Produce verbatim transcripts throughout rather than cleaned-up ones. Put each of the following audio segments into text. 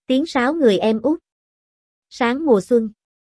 Tiếng sáo người em út. Sáng mùa xuân.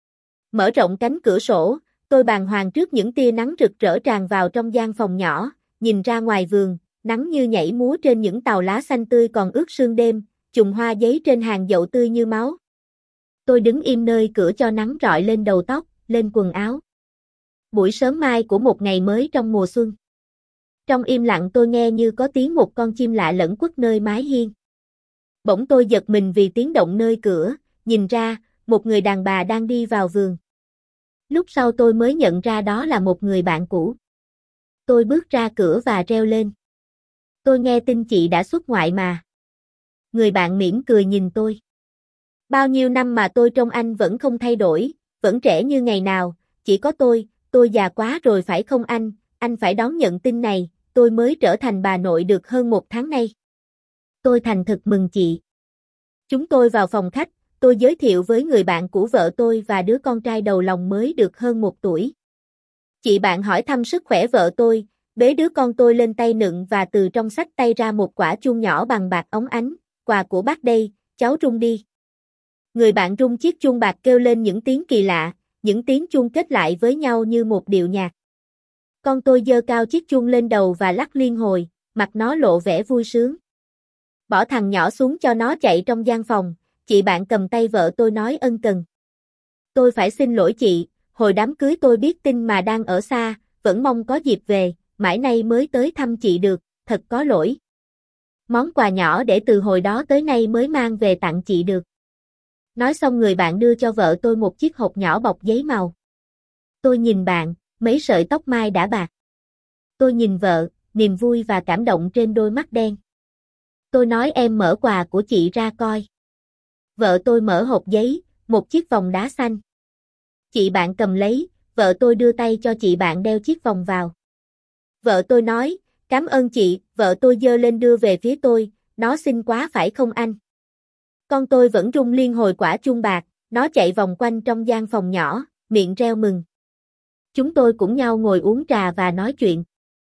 Mở rộng cánh cửa sổ, tôi bàng hoàng trước những tia nắng rực rỡ tràn vào trong gian phòng nhỏ, nhìn ra ngoài vườn, nắng như nhảy múa trên những tàu lá xanh tươi còn ướt sương đêm, chùm hoa giấy trên hàng dậu tươi như máu. Tôi đứng im nơi cửa cho nắng rọi lên đầu tóc, lên quần áo. Buổi sớm mai của một ngày mới trong mùa xuân. Trong im lặng tôi nghe như có tiếng một con chim lạ lẫn quất nơi mái hiên. Bỗng tôi giật mình vì tiếng động nơi cửa, nhìn ra, một người đàn bà đang đi vào vườn. Lúc sau tôi mới nhận ra đó là một người bạn cũ. Tôi bước ra cửa và reo lên. Tôi nghe tin chị đã xuất ngoại mà. Người bạn mỉm cười nhìn tôi. Bao nhiêu năm mà tôi trông anh vẫn không thay đổi, vẫn trẻ như ngày nào, chỉ có tôi, tôi già quá rồi phải không anh, anh phải đón nhận tin này, tôi mới trở thành bà nội được hơn một tháng nay. Tôi thành thực mừng chị. Chúng tôi vào phòng khách, tôi giới thiệu với người bạn của vợ tôi và đứa con trai đầu lòng mới được hơn một tuổi. Chị bạn hỏi thăm sức khỏe vợ tôi, bế đứa con tôi lên tay nựng và từ trong xách tay ra một quả chuông nhỏ bằng bạc óng ánh, quà của bác đây, cháu rung đi. Người bạn rung chiếc chuông bạc kêu lên những tiếng kỳ lạ, những tiếng chuông kết lại với nhau như một điệu nhạc. Con tôi giơ cao chiếc chuông lên đầu và lắc liên hồi, mặt nó lộ vẻ vui sướng. Bỏ thằng nhỏ xuống cho nó chạy trong gian phòng, chị bạn cầm tay vợ tôi nói ân cần. Tôi phải xin lỗi chị, hồi đám cưới tôi biết tin mà đang ở xa, vẫn mong có dịp về, mãi nay mới tới thăm chị được, thật có lỗi. Món quà nhỏ để từ hồi đó tới nay mới mang về tặng chị được. Nói xong người bạn đưa cho vợ tôi một chiếc hộp nhỏ bọc giấy màu. Tôi nhìn bạn, mấy sợi tóc mai đã bạc. Tôi nhìn vợ, niềm vui và cảm động trên đôi mắt đen. Tôi nói em mở quà của chị ra coi. Vợ tôi mở hộp giấy, một chiếc vòng đá xanh. Chị bạn cầm lấy, vợ tôi đưa tay cho chị bạn đeo chiếc vòng vào. Vợ tôi nói, cảm ơn chị, vợ tôi giơ lên đưa về phía tôi, nó xinh quá phải không anh? Con tôi vẫn rung liên hồi quả chuông bạc, nó chạy vòng quanh trong gian phòng nhỏ, miệng reo mừng. Chúng tôi cũng nhau ngồi uống trà và nói chuyện.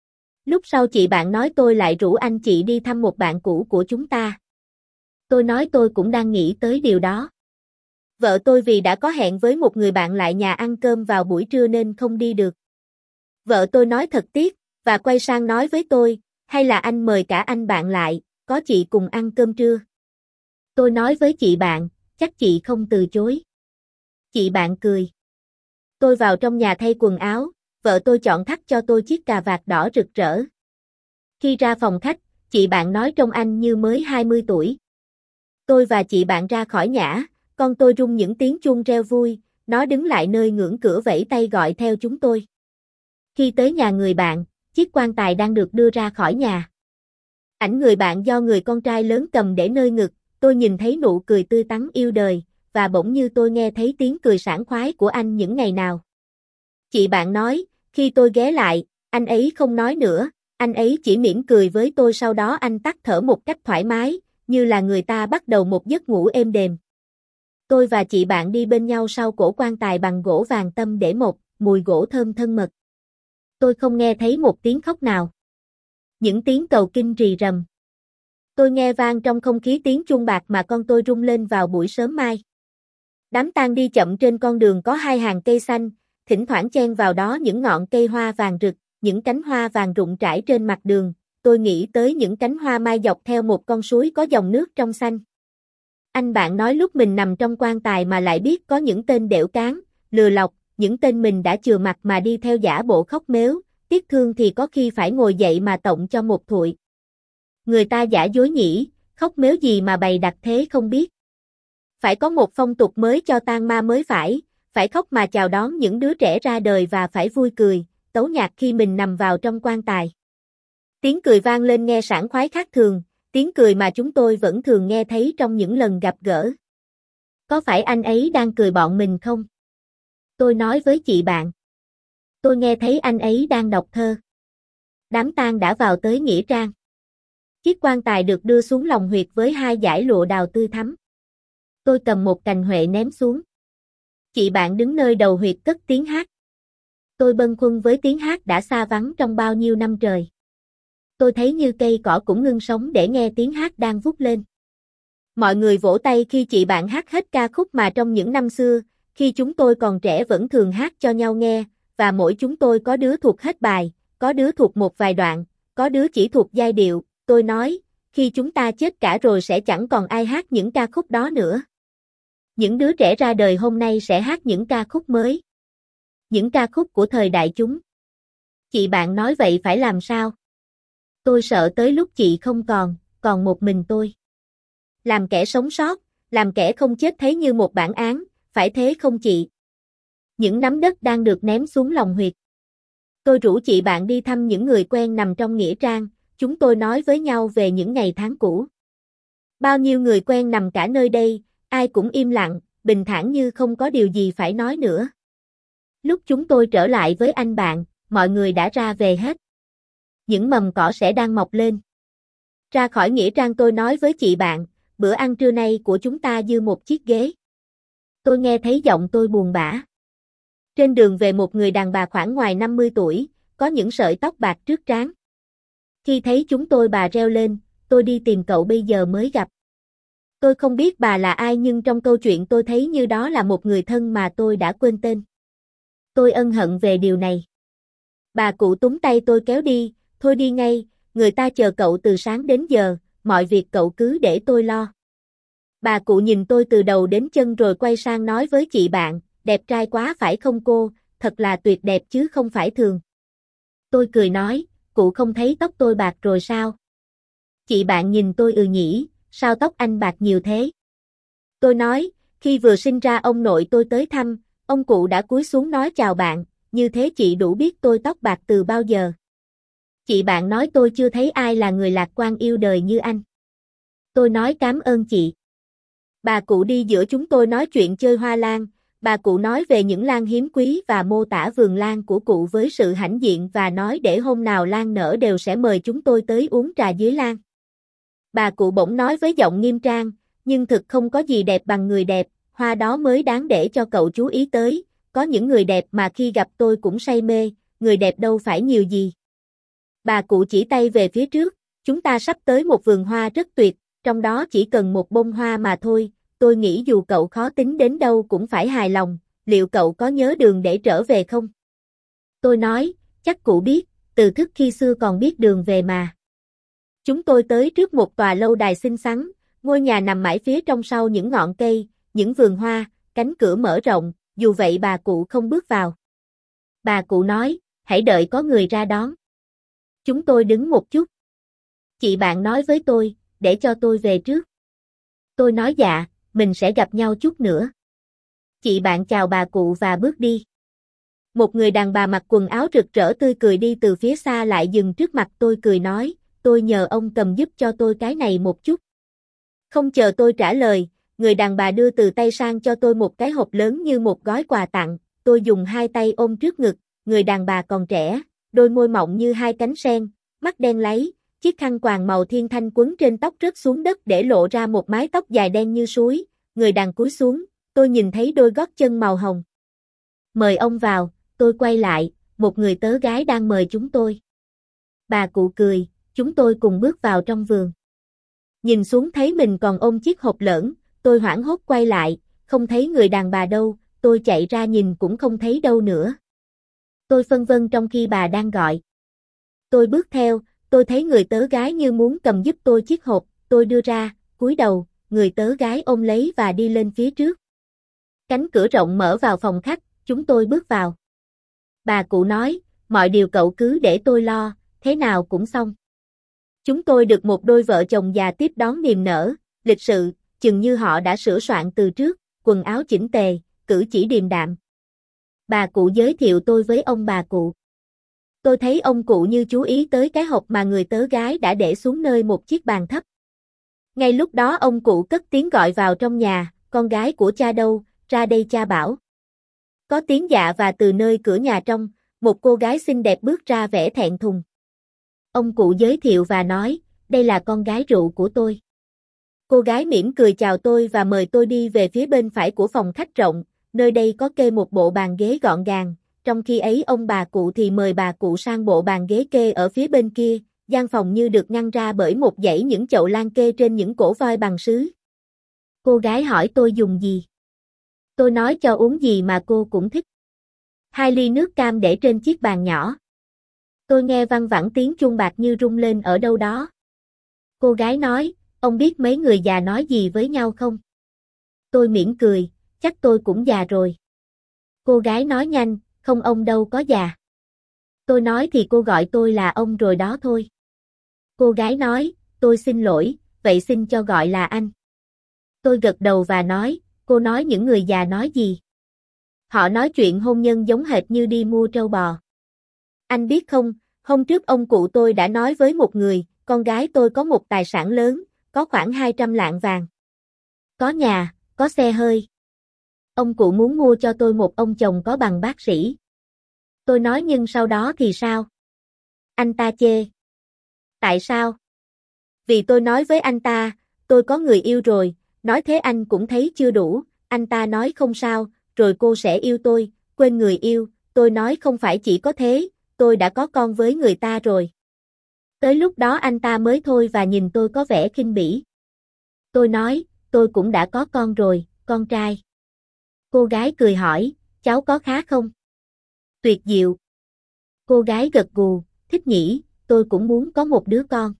Lúc sau chị bạn nói tôi lại rủ anh chị đi thăm một bạn cũ của chúng ta. Tôi nói tôi cũng đang nghĩ tới điều đó. Vợ tôi vì đã có hẹn với một người bạn lại nhà ăn cơm vào buổi trưa nên không đi được. Vợ tôi nói thật tiếc, và quay sang nói với tôi, hay là anh mời cả anh bạn lại, có chị cùng ăn cơm trưa. Tôi nói với chị bạn, chắc chị không từ chối. Chị bạn cười. Tôi vào trong nhà thay quần áo, vợ tôi chọn thắt cho tôi chiếc cà vạt đỏ rực rỡ. Khi ra phòng khách, chị bạn nói trông anh như mới hai mươi tuổi. Tôi và chị bạn ra khỏi nhã, con tôi rung những tiếng chuông reo vui, nó đứng lại nơi ngưỡng cửa vẫy tay gọi theo chúng tôi. Khi tới nhà người bạn, chiếc quan tài đang được đưa ra khỏi nhà. Ảnh người bạn do người con trai lớn cầm để nơi ngực, tôi nhìn thấy nụ cười tươi tắn yêu đời, và bỗng như tôi nghe thấy tiếng cười sảng khoái của anh những ngày nào. Chị bạn nói, khi tôi ghé lại, anh ấy không nói nữa, anh ấy chỉ mỉm cười với tôi sau đó anh tắt thở một cách thoải mái, như là người ta bắt đầu một giấc ngủ êm đềm. Tôi và chị bạn đi bên nhau sau cổ quan tài bằng gỗ vàng tâm để một, mùi gỗ thơm thân mật. Tôi không nghe thấy một tiếng khóc nào. Những tiếng cầu kinh rì rầm. Tôi nghe vang trong không khí tiếng chuông bạc mà con tôi rung lên vào buổi sớm mai. Đám tang đi chậm trên con đường có hai hàng cây xanh, thỉnh thoảng chen vào đó những ngọn cây hoa vàng rực, những cánh hoa vàng rụng rải trên mặt đường. Tôi nghĩ tới những cánh hoa mai dọc theo một con suối có dòng nước trong xanh. Anh bạn nói lúc mình nằm trong quan tài mà lại biết có những tên đểu cán, lừa lọc, những tên mình đã chừa mặt mà đi theo giả bộ khóc mếu, tiếc thương thì có khi phải ngồi dậy mà tộng cho một thụi. Người ta giả dối nhỉ, khóc mếu gì mà bày đặt thế không biết. Phải có một phong tục mới cho tang ma mới phải, phải khóc mà chào đón những đứa trẻ ra đời và phải vui cười, tấu nhạc khi mình nằm vào trong quan tài. Tiếng cười vang lên nghe sảng khoái khác thường, tiếng cười mà chúng tôi vẫn thường nghe thấy trong những lần gặp gỡ. Có phải anh ấy đang cười bọn mình không? Tôi nói với chị bạn. Tôi nghe thấy anh ấy đang đọc thơ. Đám tang đã vào tới nghĩa trang. Chiếc quan tài được đưa xuống lòng huyệt với hai dải lụa đào tươi thắm. Tôi cầm một cành huệ ném xuống. Chị bạn đứng nơi đầu huyệt cất tiếng hát. Tôi bâng khuâng với tiếng hát đã xa vắng trong bao nhiêu năm trời. Tôi thấy như cây cỏ cũng ngưng sống để nghe tiếng hát đang vút lên. Mọi người vỗ tay khi chị bạn hát hết ca khúc mà trong những năm xưa, khi chúng tôi còn trẻ vẫn thường hát cho nhau nghe, và mỗi chúng tôi có đứa thuộc hết bài, có đứa thuộc một vài đoạn, có đứa chỉ thuộc giai điệu. Tôi nói, khi chúng ta chết cả rồi sẽ chẳng còn ai hát những ca khúc đó nữa. Những đứa trẻ ra đời hôm nay sẽ hát những ca khúc mới. Những ca khúc của thời đại chúng. Chị bạn nói vậy phải làm sao? Tôi sợ tới lúc chị không còn, còn một mình tôi. Làm kẻ sống sót, làm kẻ không chết thấy như một bản án, phải thế không chị? Những nắm đất đang được ném xuống lòng huyệt. Tôi rủ chị bạn đi thăm những người quen nằm trong nghĩa trang, chúng tôi nói với nhau về những ngày tháng cũ. Bao nhiêu người quen nằm cả nơi đây, ai cũng im lặng, bình thản như không có điều gì phải nói nữa. Lúc chúng tôi trở lại với anh bạn, mọi người đã ra về hết. Những mầm cỏ sẽ đang mọc lên. Ra khỏi nghĩa trang tôi nói với chị bạn, bữa ăn trưa nay của chúng ta dư một chiếc ghế. Tôi nghe thấy giọng tôi buồn bã. Trên đường về một người đàn bà khoảng ngoài năm mươi tuổi, có những sợi tóc bạc trước trán. Khi thấy chúng tôi bà reo lên, tôi đi tìm cậu bây giờ mới gặp. Tôi không biết bà là ai nhưng trong câu chuyện tôi thấy như đó là một người thân mà tôi đã quên tên. Tôi ân hận về điều này. Bà cụ túm tay tôi kéo đi, thôi đi ngay, người ta chờ cậu từ sáng đến giờ, mọi việc cậu cứ để tôi lo. Bà cụ nhìn tôi từ đầu đến chân rồi quay sang nói với chị bạn, đẹp trai quá phải không cô, thật là tuyệt đẹp chứ không phải thường. Tôi cười nói, cụ không thấy tóc tôi bạc rồi sao? Chị bạn nhìn tôi ừ nhỉ, sao tóc anh bạc nhiều thế? Tôi nói, khi vừa sinh ra ông nội tôi tới thăm, ông cụ đã cúi xuống nói chào bạn, như thế chị đủ biết tôi tóc bạc từ bao giờ. Chị bạn nói tôi chưa thấy ai là người lạc quan yêu đời như anh. Tôi nói cảm ơn chị. Bà cụ đi giữa chúng tôi nói chuyện chơi hoa lan, bà cụ nói về những lan hiếm quý và mô tả vườn lan của cụ với sự hãnh diện và nói để hôm nào lan nở đều sẽ mời chúng tôi tới uống trà dưới lan. Bà cụ bỗng nói với giọng nghiêm trang, nhưng thực không có gì đẹp bằng người đẹp, hoa đó mới đáng để cho cậu chú ý tới, có những người đẹp mà khi gặp tôi cũng say mê, người đẹp đâu phải nhiều gì. Bà cụ chỉ tay về phía trước, chúng ta sắp tới một vườn hoa rất tuyệt, trong đó chỉ cần một bông hoa mà thôi, tôi nghĩ dù cậu khó tính đến đâu cũng phải hài lòng, liệu cậu có nhớ đường để trở về không? Tôi nói, chắc cụ biết, từ thức khi xưa còn biết đường về mà. Chúng tôi tới trước một tòa lâu đài xinh xắn, ngôi nhà nằm mãi phía trong sau những ngọn cây, những vườn hoa, cánh cửa mở rộng, dù vậy bà cụ không bước vào. Bà cụ nói, hãy đợi có người ra đón. Chúng tôi đứng một chút. Chị bạn nói với tôi, để cho tôi về trước. Tôi nói dạ, mình sẽ gặp nhau chút nữa. Chị bạn chào bà cụ và bước đi. Một người đàn bà mặc quần áo rực rỡ tươi cười đi từ phía xa lại dừng trước mặt tôi cười nói, tôi nhờ ông cầm giúp cho tôi cái này một chút. Không chờ tôi trả lời, người đàn bà đưa từ tay sang cho tôi một cái hộp lớn như một gói quà tặng, tôi dùng hai tay ôm trước ngực, người đàn bà còn trẻ, đôi môi mọng như hai cánh sen, mắt đen láy, chiếc khăn quàng màu thiên thanh quấn trên tóc rớt xuống đất để lộ ra một mái tóc dài đen như suối, người đàn cúi xuống, tôi nhìn thấy đôi gót chân màu hồng. Mời ông vào, tôi quay lại, một người tớ gái đang mời chúng tôi. Bà cụ cười, chúng tôi cùng bước vào trong vườn. Nhìn xuống thấy mình còn ôm chiếc hộp lởn, tôi hoảng hốt quay lại, không thấy người đàn bà đâu, tôi chạy ra nhìn cũng không thấy đâu nữa. Tôi phân vân trong khi bà đang gọi. Tôi bước theo, tôi thấy người tớ gái như muốn cầm giúp tôi chiếc hộp, tôi đưa ra, cúi đầu, người tớ gái ôm lấy và đi lên phía trước. Cánh cửa rộng mở vào phòng khách, chúng tôi bước vào. Bà cụ nói, mọi điều cậu cứ để tôi lo, thế nào cũng xong. Chúng tôi được một đôi vợ chồng già tiếp đón niềm nở, lịch sự, chừng như họ đã sửa soạn từ trước, quần áo chỉnh tề, cử chỉ điềm đạm. Bà cụ giới thiệu tôi với ông bà cụ. Tôi thấy ông cụ như chú ý tới cái hộp mà người tớ gái đã để xuống nơi một chiếc bàn thấp. Ngay lúc đó ông cụ cất tiếng gọi vào trong nhà, con gái của cha đâu, ra đây cha bảo. Có tiếng dạ và từ nơi cửa nhà trong, một cô gái xinh đẹp bước ra vẻ thẹn thùng. Ông cụ giới thiệu và nói, đây là con gái rượu của tôi. Cô gái mỉm cười chào tôi và mời tôi đi về phía bên phải của phòng khách rộng, nơi đây có kê một bộ bàn ghế gọn gàng, trong khi ấy ông bà cụ thì mời bà cụ sang bộ bàn ghế kê ở phía bên kia, gian phòng như được ngăn ra bởi một dãy những chậu lan kê trên những cổ voi bằng sứ. Cô gái hỏi tôi dùng gì. Tôi nói cho uống gì mà cô cũng thích. Hai ly nước cam để trên chiếc bàn nhỏ. Tôi nghe văng vẳng tiếng chuông bạc như rung lên ở đâu đó. Cô gái nói, ông biết mấy người già nói gì với nhau không? Tôi mỉm cười, chắc tôi cũng già rồi. Cô gái nói nhanh, không ông đâu có già. Tôi nói thì cô gọi tôi là ông rồi đó thôi. Cô gái nói, tôi xin lỗi, vậy xin cho gọi là anh. Tôi gật đầu và nói, cô nói những người già nói gì? Họ nói chuyện hôn nhân giống hệt như đi mua trâu bò. Anh biết không, hôm trước ông cụ tôi đã nói với một người, con gái tôi có một tài sản lớn, có khoảng hai trăm lạng vàng. Có nhà, có xe hơi. Ông cụ muốn mua cho tôi một ông chồng có bằng bác sĩ. Tôi nói nhưng sau đó thì sao? Anh ta chê. Tại sao? Vì tôi nói với anh ta, tôi có người yêu rồi, nói thế anh cũng thấy chưa đủ, anh ta nói không sao, rồi cô sẽ yêu tôi, quên người yêu, tôi nói không phải chỉ có thế, tôi đã có con với người ta rồi. Tới lúc đó anh ta mới thôi và nhìn tôi có vẻ khinh bỉ. Tôi nói, tôi cũng đã có con rồi, con trai. Cô gái cười hỏi, cháu có khá không? Tuyệt diệu. Cô gái gật gù, thích nhỉ, tôi cũng muốn có một đứa con.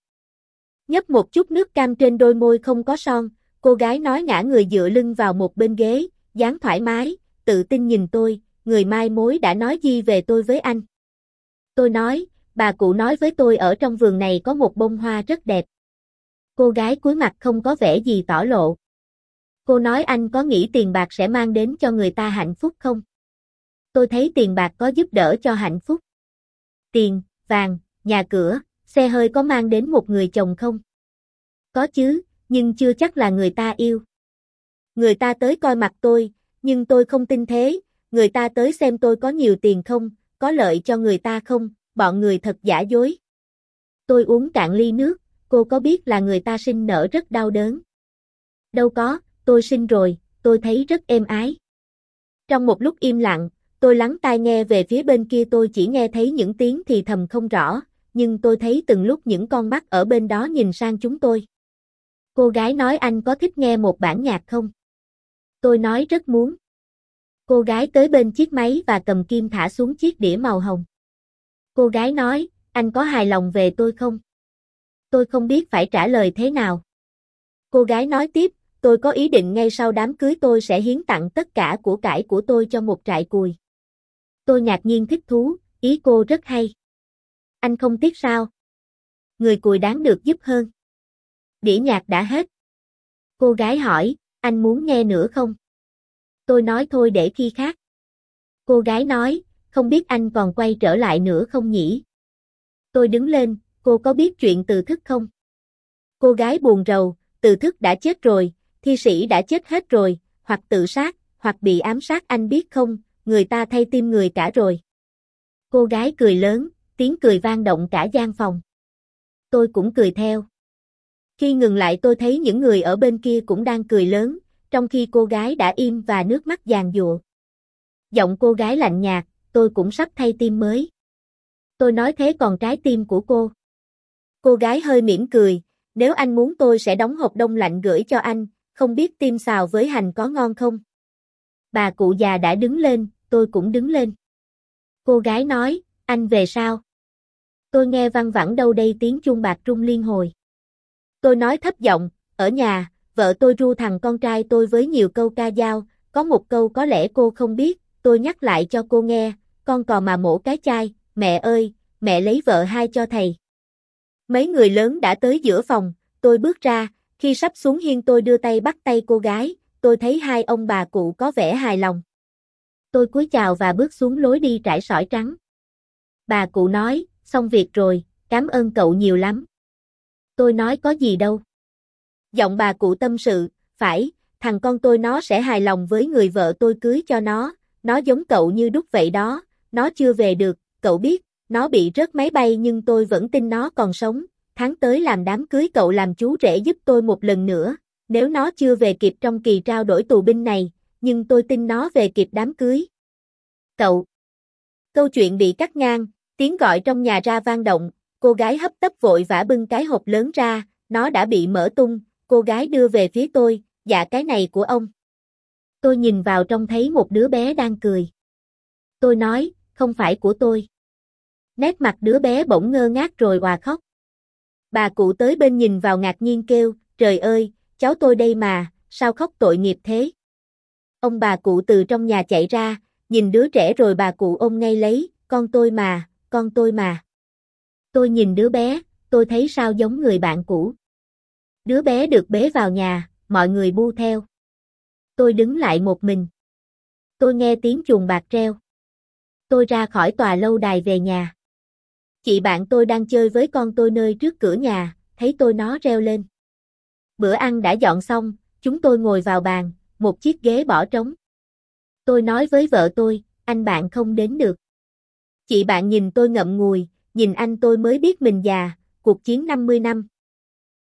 Nhấp một chút nước cam trên đôi môi không có son, cô gái nói ngã người dựa lưng vào một bên ghế, dáng thoải mái, tự tin nhìn tôi, người mai mối đã nói gì về tôi với anh. Tôi nói, bà cụ nói với tôi ở trong vườn này có một bông hoa rất đẹp. Cô gái cúi mặt không có vẻ gì tỏ lộ. Cô nói anh có nghĩ tiền bạc sẽ mang đến cho người ta hạnh phúc không? Tôi thấy tiền bạc có giúp đỡ cho hạnh phúc. Tiền, vàng, nhà cửa, xe hơi có mang đến một người chồng không? Có chứ, nhưng chưa chắc là người ta yêu. Người ta tới coi mặt tôi, nhưng tôi không tin thế, người ta tới xem tôi có nhiều tiền không, có lợi cho người ta không, bọn người thật giả dối. Tôi uống cạn ly nước, cô có biết là người ta sinh nở rất đau đớn. Đâu có, tôi sinh rồi, tôi thấy rất êm ái. Trong một lúc im lặng, tôi lắng tai nghe về phía bên kia tôi chỉ nghe thấy những tiếng thì thầm không rõ, nhưng tôi thấy từng lúc những con mắt ở bên đó nhìn sang chúng tôi. Cô gái nói anh có thích nghe một bản nhạc không? Tôi nói rất muốn. Cô gái tới bên chiếc máy và cầm kim thả xuống chiếc đĩa màu hồng. Cô gái nói, anh có hài lòng về tôi không? Tôi không biết phải trả lời thế nào. Cô gái nói tiếp, tôi có ý định ngay sau đám cưới tôi sẽ hiến tặng tất cả của cải của tôi cho một trại cùi. Tôi ngạc nhiên thích thú, ý cô rất hay. Anh không tiếc sao? Người cùi đáng được giúp hơn. Đĩa nhạc đã hết. Cô gái hỏi, anh muốn nghe nữa không? Tôi nói thôi để khi khác. Cô gái nói, không biết anh còn quay trở lại nữa không nhỉ? Tôi đứng lên, cô có biết chuyện Từ Thức không? Cô gái buồn rầu, Từ Thức đã chết rồi, thi sĩ đã chết hết rồi, hoặc tự sát, hoặc bị ám sát anh biết không, người ta thay tim người cả rồi. Cô gái cười lớn, tiếng cười vang động cả gian phòng. Tôi cũng cười theo. Khi ngừng lại tôi thấy những người ở bên kia cũng đang cười lớn, trong khi cô gái đã im và nước mắt giàn giụa. Giọng cô gái lạnh nhạt, tôi cũng sắp thay tim mới. Tôi nói thế còn trái tim của cô? Cô gái hơi mỉm cười, nếu anh muốn tôi sẽ đóng hộp đông lạnh gửi cho anh, không biết tim xào với hành có ngon không? Bà cụ già đã đứng lên, tôi cũng đứng lên. Cô gái nói, anh về sao? Tôi nghe văng vẳng đâu đây tiếng chuông bạc rung liên hồi. Tôi nói thấp giọng, ở nhà, vợ tôi ru thằng con trai tôi với nhiều câu ca dao, có một câu có lẽ cô không biết, tôi nhắc lại cho cô nghe, con cò mà mổ cái chai, mẹ ơi, mẹ lấy vợ hai cho thầy. Mấy người lớn đã tới giữa phòng, tôi bước ra, khi sắp xuống hiên tôi đưa tay bắt tay cô gái, tôi thấy hai ông bà cụ có vẻ hài lòng. Tôi cúi chào và bước xuống lối đi trải sỏi trắng. Bà cụ nói, xong việc rồi, cảm ơn cậu nhiều lắm. Tôi nói có gì đâu. Giọng bà cụ tâm sự, phải, thằng con tôi nó sẽ hài lòng với người vợ tôi cưới cho nó, nó giống cậu như đúc vậy đó, nó chưa về được, cậu biết, nó bị rớt máy bay nhưng tôi vẫn tin nó còn sống, tháng tới làm đám cưới cậu làm chú rể giúp tôi một lần nữa, nếu nó chưa về kịp trong kỳ trao đổi tù binh này, nhưng tôi tin nó về kịp đám cưới. Cậu. Câu chuyện bị cắt ngang, tiếng gọi trong nhà ra vang động, cô gái hấp tấp vội vã bưng cái hộp lớn ra, nó đã bị mở tung, cô gái đưa về phía tôi, Dạ cái này của ông. Tôi nhìn vào trong thấy một đứa bé đang cười. Tôi nói, không phải của tôi. Nét mặt đứa bé bỗng ngơ ngác rồi òa khóc. Bà cụ tới bên nhìn vào ngạc nhiên kêu, trời ơi, cháu tôi đây mà, sao khóc tội nghiệp thế? Ông bà cụ từ trong nhà chạy ra, nhìn đứa trẻ rồi bà cụ ôm ngay lấy, con tôi mà, con tôi mà. Tôi nhìn đứa bé, tôi thấy sao giống người bạn cũ. Đứa bé được bế vào nhà, mọi người bu theo. Tôi đứng lại một mình. Tôi nghe tiếng chuông bạc reo. Tôi ra khỏi tòa lâu đài về nhà. Chị bạn tôi đang chơi với con tôi nơi trước cửa nhà, thấy tôi nó reo lên. Bữa ăn đã dọn xong, chúng tôi ngồi vào bàn, một chiếc ghế bỏ trống. Tôi nói với vợ tôi, anh bạn không đến được. Chị bạn nhìn tôi ngậm ngùi, nhìn anh tôi mới biết mình già, cuộc chiến năm mươi năm.